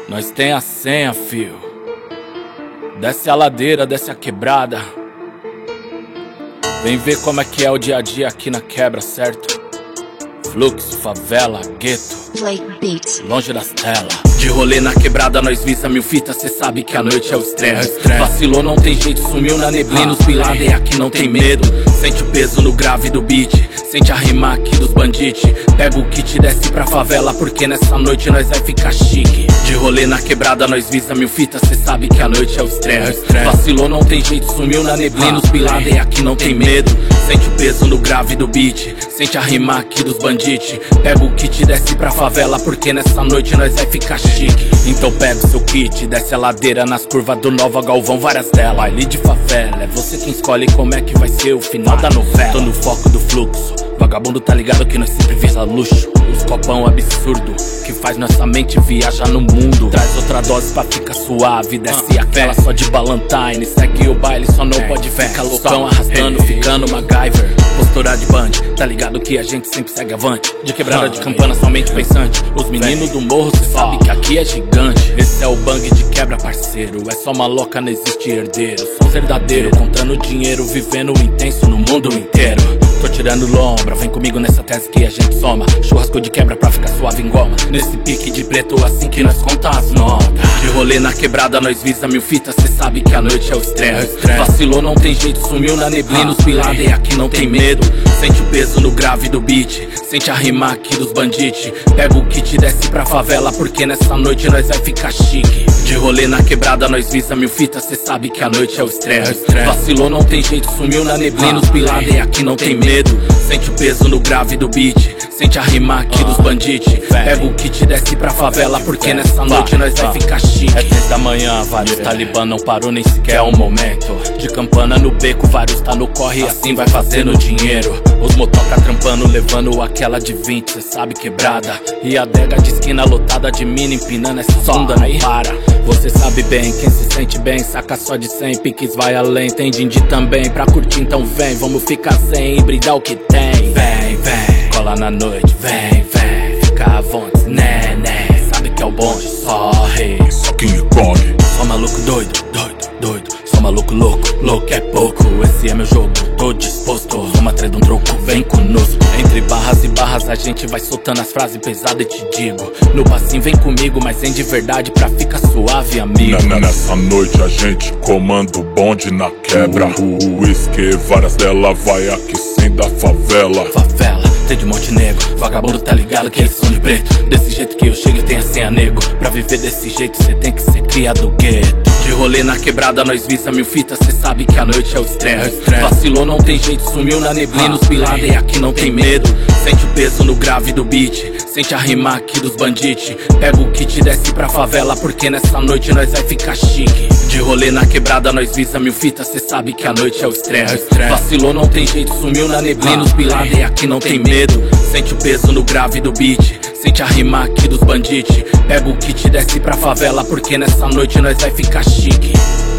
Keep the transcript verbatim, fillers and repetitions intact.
Nós tem a senha, fio. Desce a ladeira, desce a quebrada. Vem ver como é que é o dia a dia aqui na quebra, certo? Fluxo, favela, gueto, longe das telas. De rolê na quebrada, nós visa mil fitas, cê sabe que a noite é o estresse. Vacilou, não tem jeito, sumiu na neblina, os pilares e aqui não tem medo. Sente o peso no grave do beat, sente a rima aqui dos bandites. Pega o kit e desce pra favela, porque nessa noite nós vai ficar chique. De rolê na quebrada, nós visa mil fitas, cê sabe que a noite é o estresse. Vacilou, não tem jeito, sumiu na neblina, os pilares e aqui não tem medo. Sente o peso no grave do beat, sente a rima aqui dos bandites. Pega o kit e desce pra favela, porque nessa noite nós vai ficar chique. Então pega o seu kit, desce a ladeira nas curvas do Nova Galvão, várias delas. Baile de favela, é você quem escolhe como é que vai ser o final da novela. Tô no foco do fluxo, vagabundo tá ligado que nós sempre visa luxo. Os copão absurdo, que faz nossa mente viajar no mundo. Traz outra dose pra ficar suave, desce ah, aquela fé. Só de Ballantine, segue o baile, só não é, pode fé. Ficar loucão arrastando, hey, ficando MacGyver. Postura de band, tá ligado que a gente sempre segue avante. De quebrada de campana, somente pensante. Os meninos do morro, cê sabe que aqui é gigante. Esse é o bang de quebra, parceiro. É só maloca, não existe herdeiro. Sou verdadeiro, contando dinheiro, vivendo intenso no mundo inteiro. Tô tirando lombra, vem comigo nessa tese que a gente soma. Churrasco de quebra pra ficar suave em goma. Nesse pique de preto, assim que nós conta as notas. De rolê na quebrada, nós visa mil fitas, cê sabe que a noite é o estresse. Vacilou, não tem jeito, sumiu na neblina, os pilares e aqui não tem medo. Sente o peso no grave do beat, sente a rima aqui dos bandites. Pega o kit e desce pra favela, porque nessa noite nós vai ficar chique. De rolê na quebrada, nós visa mil fitas, cê sabe que a noite é o estresse. Vacilou, não tem jeito, sumiu na neblina, os pilares e aqui não tem medo. Sente o peso no grave do beat, sente a rima aqui dos bandites. Pega o kit e desce pra favela, porque nessa noite nós vai ficar chique. É três da manhã, vários talibã não parou nem sequer um momento. De campana no beco, vários tá no corre, assim vai fazendo dinheiro. Os motoca trampando, levando aquela de vinte, cê sabe quebrada. E a adega de esquina lotada de mina, empinando essa bunda não para. Você sabe bem, quem se sente bem, saca só de cem, piques vai além. Tem din-din também, pra curtir então vem. Vamos ficar sem e brindar o que tem. Vem, vem, cola na noite, vem, vem. Fica à vontade, né, né. Sabe que é o bonde, só rei. Só quem come. Só maluco doido, doido, doido. Só maluco louco, louco é pouco. Esse é meu jogo, tô disposto. Vamos atrás de um troco, vem conosco. Entre barras e barras a gente vai soltando as frases pesadas e te digo. No passinho vem comigo, mas vem de verdade pra ficar suave, amigo. N Nessa noite a gente comanda o bonde na quebra. O whisky, várias delas vai aquecendo a favela. Favela, tem de Montenegro, vagabundo tá ligado que eles são de preto. Desse jeito que eu chego eu tenho a senha, nego. Pra viver desse jeito cê tem que ser criado gueto. De rolê na quebrada, nós visa mil fitas, cê sabe que a noite é o estresse. Vacilou, não tem jeito, sumiu na neblina, os pilares e aqui não tem medo. Sente o peso no grave do beat, sente a rima aqui dos bandites. Pega o kit e desce pra favela, porque nessa noite nós vai ficar chique. De rolê na quebrada, nós visa mil fitas, cê sabe que a noite é o estresse. Vacilou, não tem jeito, sumiu na neblina, os pilares e aqui não tem medo. Sente o peso no grave do beat, sente a rima aqui dos bandites. Pega o kit e desce pra favela, porque nessa noite nós vai ficar chique.